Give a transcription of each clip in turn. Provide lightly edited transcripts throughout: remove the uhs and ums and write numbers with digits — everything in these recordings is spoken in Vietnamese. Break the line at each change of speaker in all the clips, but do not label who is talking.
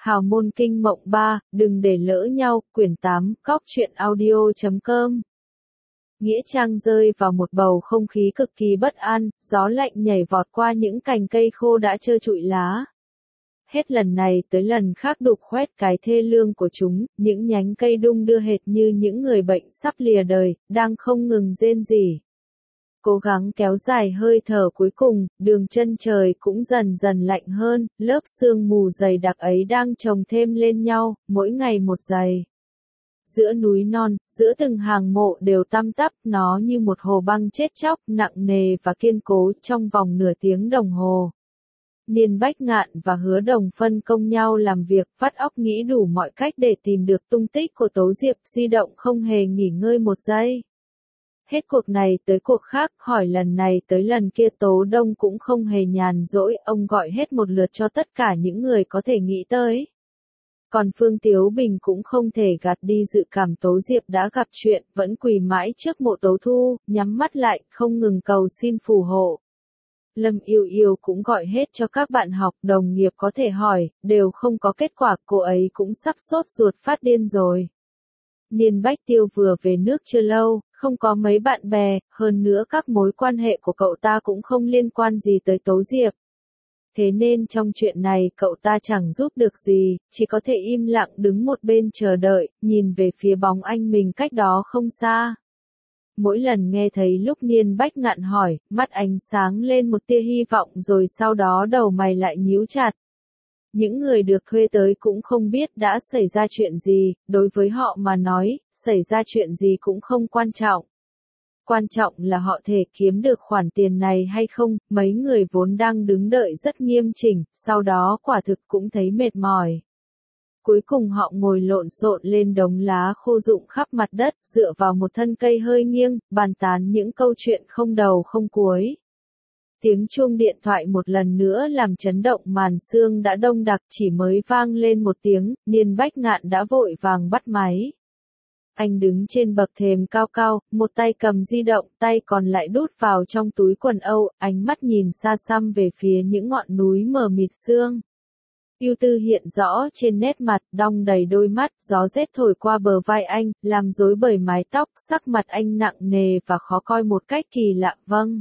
Hào môn kinh mộng 3, đừng để lỡ nhau, quyển 8, cóc truyện audio.com. Nghĩa trang rơi vào một bầu không khí cực kỳ bất an, gió lạnh nhảy vọt qua những cành cây khô đã trơ trụi lá. Hết lần này tới lần khác đục khoét cái thê lương của chúng, những nhánh cây đung đưa hệt như những người bệnh sắp lìa đời, đang không ngừng rên rỉ. Cố gắng kéo dài hơi thở cuối cùng, đường chân trời cũng dần dần lạnh hơn, lớp sương mù dày đặc ấy đang chồng thêm lên nhau, mỗi ngày một dày. Giữa núi non, giữa từng hàng mộ đều tăm tắp, nó như một hồ băng chết chóc, nặng nề và kiên cố trong vòng nửa tiếng đồng hồ. Niên Bách Ngạn và Hứa Đồng phân công nhau làm việc, vắt óc nghĩ đủ mọi cách để tìm được tung tích của Tố Diệp, di động không hề nghỉ ngơi một giây. Hết cuộc này tới cuộc khác, hỏi lần này tới lần kia, Tố Đông cũng không hề nhàn rỗi, ông gọi hết một lượt cho tất cả những người có thể nghĩ tới. Còn Phương Tiếu Bình cũng không thể gạt đi dự cảm Tố Diệp đã gặp chuyện, vẫn quỳ mãi trước mộ Tố Thu, nhắm mắt lại, không ngừng cầu xin phù hộ. Lâm Yêu Yêu cũng gọi hết cho các bạn học, đồng nghiệp có thể hỏi, đều không có kết quả, cô ấy cũng sắp sốt ruột phát điên rồi. Niên Bách Tiêu vừa về nước chưa lâu, không có mấy bạn bè, hơn nữa các mối quan hệ của cậu ta cũng không liên quan gì tới Tố Diệp. Thế nên trong chuyện này cậu ta chẳng giúp được gì, chỉ có thể im lặng đứng một bên chờ đợi, nhìn về phía bóng anh mình cách đó không xa. Mỗi lần nghe thấy lúc Niên Bách Ngạn hỏi, mắt anh sáng lên một tia hy vọng rồi sau đó đầu mày lại nhíu chặt. Những người được thuê tới cũng không biết đã xảy ra chuyện gì, đối với họ mà nói, xảy ra chuyện gì cũng không quan trọng. Quan trọng là họ thể kiếm được khoản tiền này hay không, mấy người vốn đang đứng đợi rất nghiêm chỉnh, sau đó quả thực cũng thấy mệt mỏi. Cuối cùng họ ngồi lộn xộn lên đống lá khô rụng khắp mặt đất, dựa vào một thân cây hơi nghiêng, bàn tán những câu chuyện không đầu không cuối. Tiếng chuông điện thoại một lần nữa làm chấn động màn sương đã đông đặc, chỉ mới vang lên một tiếng, Niên Bách Ngạn đã vội vàng bắt máy. Anh đứng trên bậc thềm cao cao, một tay cầm di động, tay còn lại đút vào trong túi quần âu, ánh mắt nhìn xa xăm về phía những ngọn núi mờ mịt sương. Ưu tư hiện rõ trên nét mặt, đong đầy đôi mắt, gió rét thổi qua bờ vai anh, làm rối bời mái tóc, sắc mặt anh nặng nề và khó coi một cách kỳ lạ. Vâng.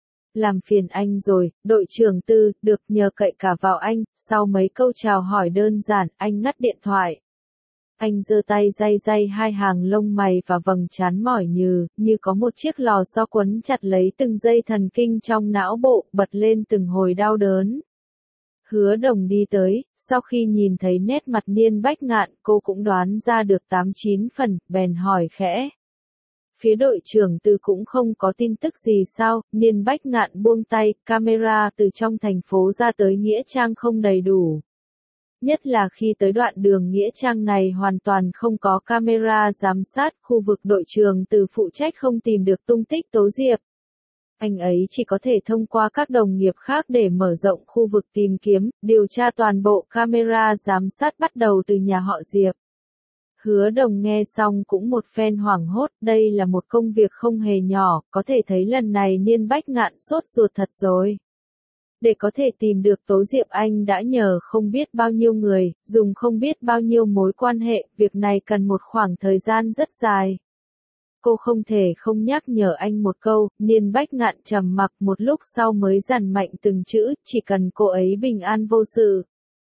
Làm phiền anh rồi, đội trưởng Tư, được nhờ cậy cả vào anh, sau mấy câu chào hỏi đơn giản, anh ngắt điện thoại. Anh giơ tay day hai hàng lông mày và vầng trán mỏi như có một chiếc lò xo quấn chặt lấy từng dây thần kinh trong não bộ, bật lên từng hồi đau đớn. Hứa Đồng đi tới, sau khi nhìn thấy nét mặt Niên Bách Ngạn, cô cũng đoán ra được 8-9 phần, bèn hỏi khẽ. Phía đội trưởng Tư cũng không có tin tức gì sao? Niên Bách Ngạn buông tay, camera từ trong thành phố ra tới Nghĩa Trang không đầy đủ. Nhất là khi tới đoạn đường Nghĩa Trang này hoàn toàn không có camera giám sát, khu vực đội trưởng Tư phụ trách không tìm được tung tích Tố Diệp. Anh ấy chỉ có thể thông qua các đồng nghiệp khác để mở rộng khu vực tìm kiếm, điều tra toàn bộ camera giám sát bắt đầu từ nhà họ Diệp. Hứa Đồng nghe xong cũng một phen hoảng hốt, đây là một công việc không hề nhỏ, có thể thấy lần này Niên Bách Ngạn sốt ruột thật rồi. Để có thể tìm được Tố Diệp anh đã nhờ không biết bao nhiêu người, dùng không biết bao nhiêu mối quan hệ, việc này cần một khoảng thời gian rất dài. Cô không thể không nhắc nhở anh một câu, Niên Bách Ngạn trầm mặc một lúc sau mới dằn mạnh từng chữ, chỉ cần cô ấy bình an vô sự.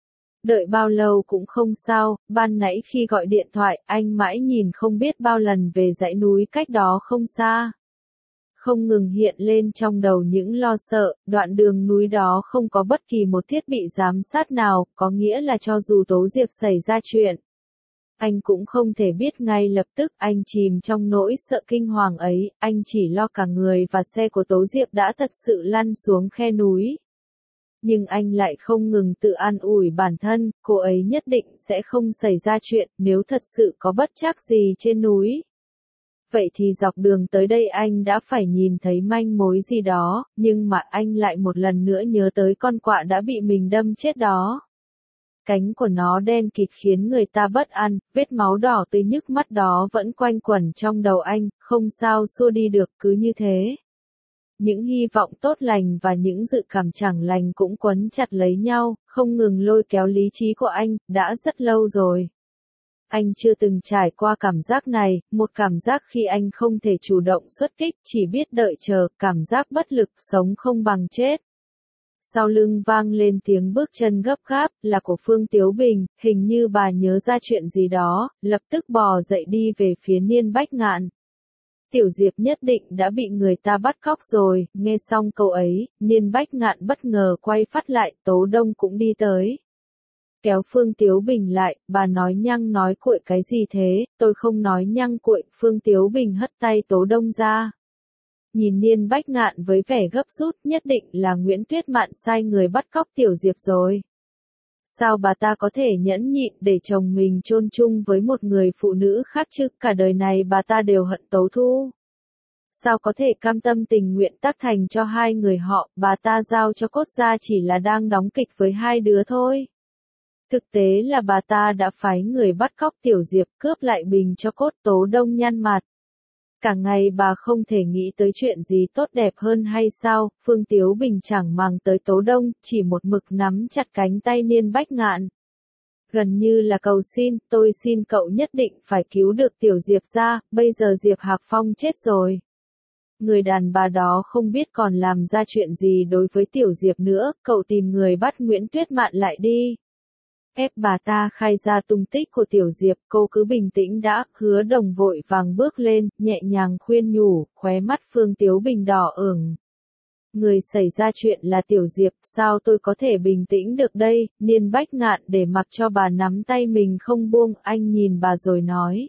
Đợi bao lâu cũng không sao, ban nãy khi gọi điện thoại, anh mãi nhìn không biết bao lần về dãy núi cách đó không xa. Không ngừng hiện lên trong đầu những lo sợ, đoạn đường núi đó không có bất kỳ một thiết bị giám sát nào, có nghĩa là cho dù Tố Diệp xảy ra chuyện. Anh cũng không thể biết ngay lập tức, anh chìm trong nỗi sợ kinh hoàng ấy, anh chỉ lo cả người và xe của Tố Diệp đã thật sự lăn xuống khe núi. Nhưng anh lại không ngừng tự an ủi bản thân, cô ấy nhất định sẽ không xảy ra chuyện, nếu thật sự có bất trắc gì trên núi. Vậy thì dọc đường tới đây anh đã phải nhìn thấy manh mối gì đó, nhưng mà anh lại một lần nữa nhớ tới con quạ đã bị mình đâm chết đó. Cánh của nó đen kịt khiến người ta bất an, vết máu đỏ tươi nhức mắt đó vẫn quanh quẩn trong đầu anh, không sao xua đi được, cứ như thế. những hy vọng tốt lành và những dự cảm chẳng lành cũng quấn chặt lấy nhau, không ngừng lôi kéo lý trí của anh, đã rất lâu rồi. Anh chưa từng trải qua cảm giác này, một cảm giác khi anh không thể chủ động xuất kích, chỉ biết đợi chờ, cảm giác bất lực, sống không bằng chết. Sau lưng vang lên tiếng bước chân gấp gáp, là của Phương Tiếu Bình, hình như bà nhớ ra chuyện gì đó, lập tức bò dậy đi về phía Niên Bách Ngạn. Tiểu Diệp nhất định đã bị người ta bắt cóc rồi, nghe xong câu ấy, Niên Bách Ngạn bất ngờ quay phát lại, Tố Đông cũng đi tới. Kéo Phương Tiếu Bình lại, bà nói nhăng nói cuội cái gì thế, tôi không nói nhăng cuội, Phương Tiếu Bình hất tay Tố Đông ra. Nhìn Niên Bách Ngạn với vẻ gấp rút, nhất định là Nguyễn Tuyết Mạn sai người bắt cóc Tiểu Diệp rồi. Sao bà ta có thể nhẫn nhịn để chồng mình chôn chung với một người phụ nữ khác chứ, cả đời này bà ta đều hận Tấu Thu. Sao có thể cam tâm tình nguyện tác thành cho hai người họ, bà ta giao cho cốt gia chỉ là đang đóng kịch với hai đứa thôi. Thực tế là bà ta đã phái người bắt cóc Tiểu Diệp cướp lại bình cho cốt. Tố Đông nhăn mặt. Cả ngày bà không thể nghĩ tới chuyện gì tốt đẹp hơn hay sao, Phương Tiếu Bình chẳng màng tới Tố Đông, chỉ một mực nắm chặt cánh tay Niên Bách Ngạn. Gần như là cầu xin, tôi xin cậu nhất định phải cứu được Tiểu Diệp ra, bây giờ Diệp Hạc Phong chết rồi. Người đàn bà đó không biết còn làm ra chuyện gì đối với Tiểu Diệp nữa, cậu tìm người bắt Nguyễn Tuyết Mạn lại đi. Ép bà ta khai ra tung tích của Tiểu Diệp, cô cứ bình tĩnh đã, Hứa Đồng vội vàng bước lên, nhẹ nhàng khuyên nhủ, khóe mắt Phương Tiếu Bình đỏ ửng. Người xảy ra chuyện là Tiểu Diệp, sao tôi có thể bình tĩnh được đây, Niên Bách Ngạn để mặc cho bà nắm tay mình không buông, anh nhìn bà rồi nói.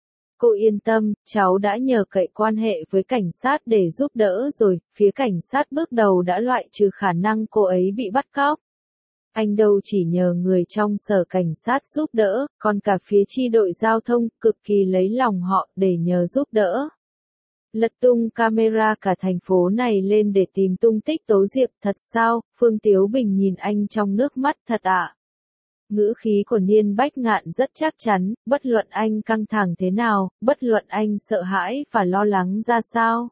Cô yên tâm, cháu đã nhờ cậy quan hệ với cảnh sát để giúp đỡ rồi, phía cảnh sát bước đầu đã loại trừ khả năng cô ấy bị bắt cóc. Anh đâu chỉ nhờ người trong sở cảnh sát giúp đỡ, còn cả phía chi đội giao thông, cực kỳ lấy lòng họ, để nhờ giúp đỡ. Lật tung camera cả thành phố này lên để tìm tung tích Tố Diệp, thật sao, Phương Tiếu Bình nhìn anh trong nước mắt, thật ạ. Ngữ khí của Niên Bách Ngạn rất chắc chắn, bất luận anh căng thẳng thế nào, bất luận anh sợ hãi và lo lắng ra sao.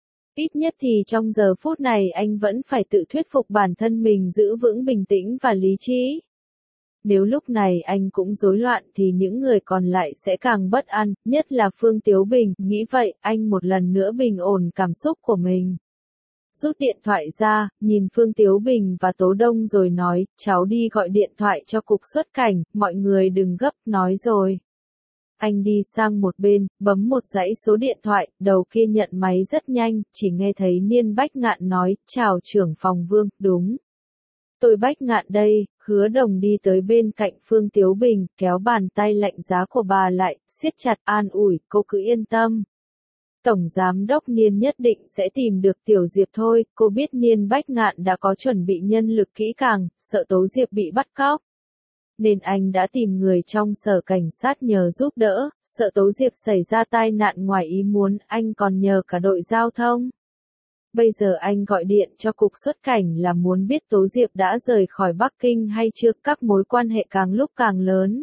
Ít nhất thì trong giờ phút này anh vẫn phải tự thuyết phục bản thân mình giữ vững bình tĩnh và lý trí. Nếu lúc này anh cũng rối loạn thì những người còn lại sẽ càng bất an, nhất là Phương Tiếu Bình, nghĩ vậy, anh một lần nữa bình ổn cảm xúc của mình. Rút điện thoại ra, nhìn Phương Tiếu Bình và Tố Đông rồi nói, cháu đi gọi điện thoại cho cục xuất cảnh, mọi người đừng gấp, nói rồi. Anh đi sang một bên, bấm một dãy số điện thoại, đầu kia nhận máy rất nhanh, chỉ nghe thấy Niên Bách Ngạn nói, chào trưởng phòng Vương, đúng. Tôi Bách Ngạn đây, Hứa Đồng đi tới bên cạnh Phương Tiếu Bình, kéo bàn tay lạnh giá của bà lại, siết chặt an ủi, cô cứ yên tâm. Tổng Giám đốc Niên nhất định sẽ tìm được Tiểu Diệp thôi, cô biết Niên Bách Ngạn đã có chuẩn bị nhân lực kỹ càng, sợ Tố Diệp bị bắt cóc. Nên anh đã tìm người trong sở cảnh sát nhờ giúp đỡ, sợ Tố Diệp xảy ra tai nạn ngoài ý muốn, anh còn nhờ cả đội giao thông. Bây giờ anh gọi điện cho cục xuất cảnh là muốn biết Tố Diệp đã rời khỏi Bắc Kinh hay chưa, các mối quan hệ càng lúc càng lớn.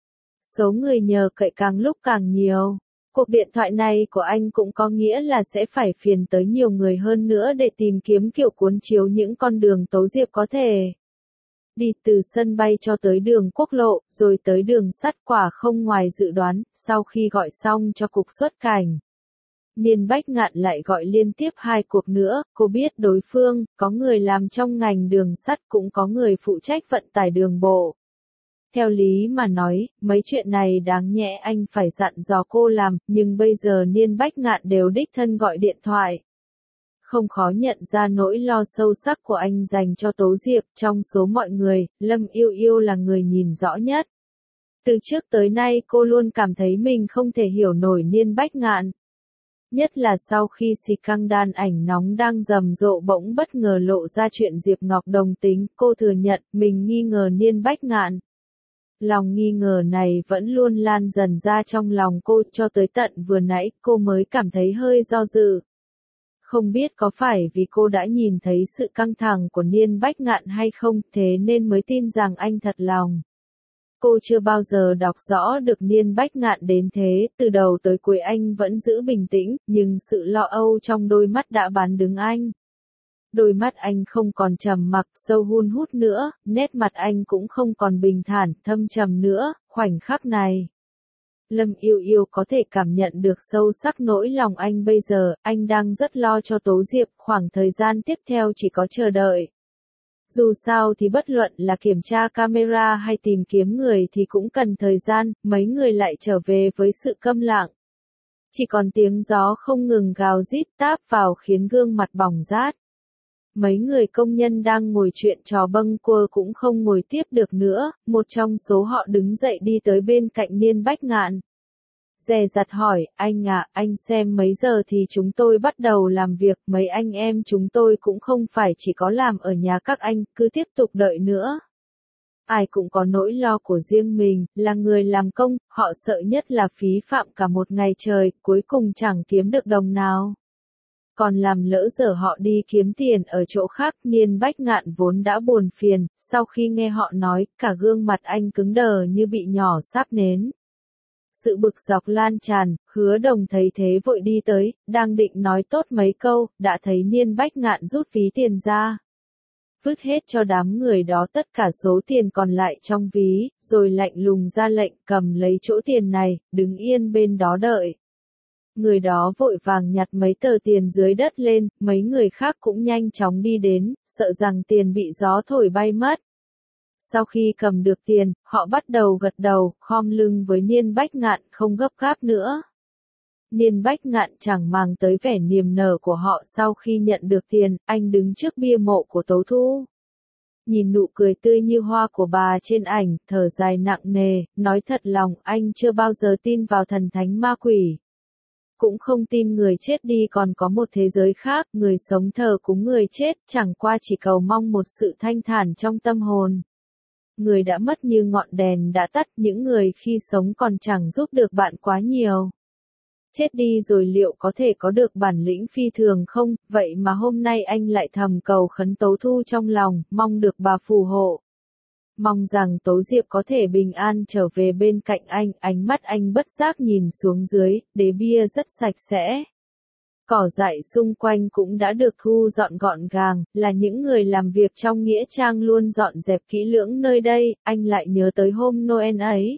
Số người nhờ cậy càng lúc càng nhiều. Cuộc điện thoại này của anh cũng có nghĩa là sẽ phải phiền tới nhiều người hơn nữa để tìm kiếm kiểu cuốn chiếu những con đường Tố Diệp có thể đi, từ sân bay cho tới đường quốc lộ, rồi tới đường sắt, quả không ngoài dự đoán. Sau khi gọi xong cho cục xuất cảnh, Niên Bách Ngạn lại gọi liên tiếp 2 cuộc nữa, cô biết đối phương, có người làm trong ngành đường sắt cũng có người phụ trách vận tải đường bộ. Theo lý mà nói, mấy chuyện này đáng nhẽ anh phải dặn dò cô làm, nhưng bây giờ Niên Bách Ngạn đều đích thân gọi điện thoại. Không khó nhận ra nỗi lo sâu sắc của anh dành cho Tố Diệp, trong số mọi người, Lâm Yêu Yêu là người nhìn rõ nhất. Từ trước tới nay cô luôn cảm thấy mình không thể hiểu nổi Niên Bách Ngạn. Nhất là sau khi scandal ảnh nóng đang rầm rộ bỗng bất ngờ lộ ra chuyện Diệp Ngọc đồng tính, cô thừa nhận mình nghi ngờ Niên Bách Ngạn. Lòng nghi ngờ này vẫn luôn lan dần ra trong lòng cô, cho tới tận vừa nãy cô mới cảm thấy hơi do dự. Không biết có phải vì cô đã nhìn thấy sự căng thẳng của Niên Bách Ngạn hay không, thế nên mới tin rằng anh thật lòng. Cô chưa bao giờ đọc rõ được Niên Bách Ngạn đến thế, từ đầu tới cuối anh vẫn giữ bình tĩnh, nhưng sự lo âu trong đôi mắt đã bán đứng anh. Đôi mắt anh không còn trầm mặc, sâu hun hút nữa, nét mặt anh cũng không còn bình thản, thâm trầm nữa, khoảnh khắc này. Lâm Yêu Yêu có thể cảm nhận được sâu sắc nỗi lòng anh bây giờ, anh đang rất lo cho Tố Diệp, khoảng thời gian tiếp theo chỉ có chờ đợi. Dù sao thì bất luận là kiểm tra camera hay tìm kiếm người thì cũng cần thời gian, mấy người lại trở về với sự câm lặng. Chỉ còn tiếng gió không ngừng gào rít táp vào khiến gương mặt bỏng rát. Mấy người công nhân đang ngồi chuyện trò bâng quơ cũng không ngồi tiếp được nữa, một trong số họ đứng dậy đi tới bên cạnh Niên Bách Ngạn. Dè dặt hỏi, anh à, anh xem mấy giờ thì chúng tôi bắt đầu làm việc, mấy anh em chúng tôi cũng không phải chỉ có làm ở nhà các anh, cứ tiếp tục đợi nữa. Ai cũng có nỗi lo của riêng mình, là người làm công, họ sợ nhất là phí phạm cả một ngày trời, cuối cùng chẳng kiếm được đồng nào. Còn làm lỡ dở họ đi kiếm tiền ở chỗ khác. Niên Bách Ngạn vốn đã buồn phiền, sau khi nghe họ nói, cả gương mặt anh cứng đờ như bị nhỏ sáp nến. Sự bực dọc lan tràn, Hứa Đồng thấy thế vội đi tới, đang định nói tốt mấy câu, đã thấy Niên Bách Ngạn rút ví tiền ra. Vứt hết cho đám người đó tất cả số tiền còn lại trong ví, rồi lạnh lùng ra lệnh cầm lấy chỗ tiền này, đứng yên bên đó đợi. Người đó vội vàng nhặt mấy tờ tiền dưới đất lên, mấy người khác cũng nhanh chóng đi đến, sợ rằng tiền bị gió thổi bay mất. Sau khi cầm được tiền, họ bắt đầu gật đầu, khom lưng với Niên Bách Ngạn, không gấp gáp nữa. Niên Bách Ngạn chẳng màng tới vẻ niềm nở của họ. Sau khi nhận được tiền, anh đứng trước bia mộ của Tố Thu. Nhìn nụ cười tươi như hoa của bà trên ảnh, thở dài nặng nề, nói thật lòng, anh chưa bao giờ tin vào thần thánh ma quỷ. Cũng không tin người chết đi còn có một thế giới khác, người sống thờ cúng người chết, chẳng qua chỉ cầu mong một sự thanh thản trong tâm hồn. Người đã mất như ngọn đèn đã tắt, những người khi sống còn chẳng giúp được bạn quá nhiều. Chết đi rồi liệu có thể có được bản lĩnh phi thường không, vậy mà hôm nay anh lại thầm cầu khấn Tố Thu trong lòng, mong được bà phù hộ. Mong rằng Tố Diệp có thể bình an trở về bên cạnh anh, ánh mắt anh bất giác nhìn xuống dưới, đế bia rất sạch sẽ. Cỏ dại xung quanh cũng đã được thu dọn gọn gàng, là những người làm việc trong nghĩa trang luôn dọn dẹp kỹ lưỡng nơi đây, anh lại nhớ tới hôm Noel ấy.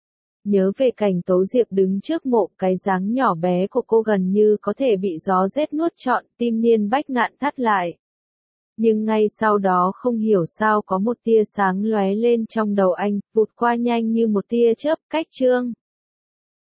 Nhớ về cảnh Tố Diệp đứng trước mộ, cái dáng nhỏ bé của cô gần như có thể bị gió rét nuốt trọn, tim Niên Bách Ngạn thắt lại. Nhưng ngay sau đó không hiểu sao có một tia sáng lóe lên trong đầu anh, vụt qua nhanh như một tia chớp, cách chương.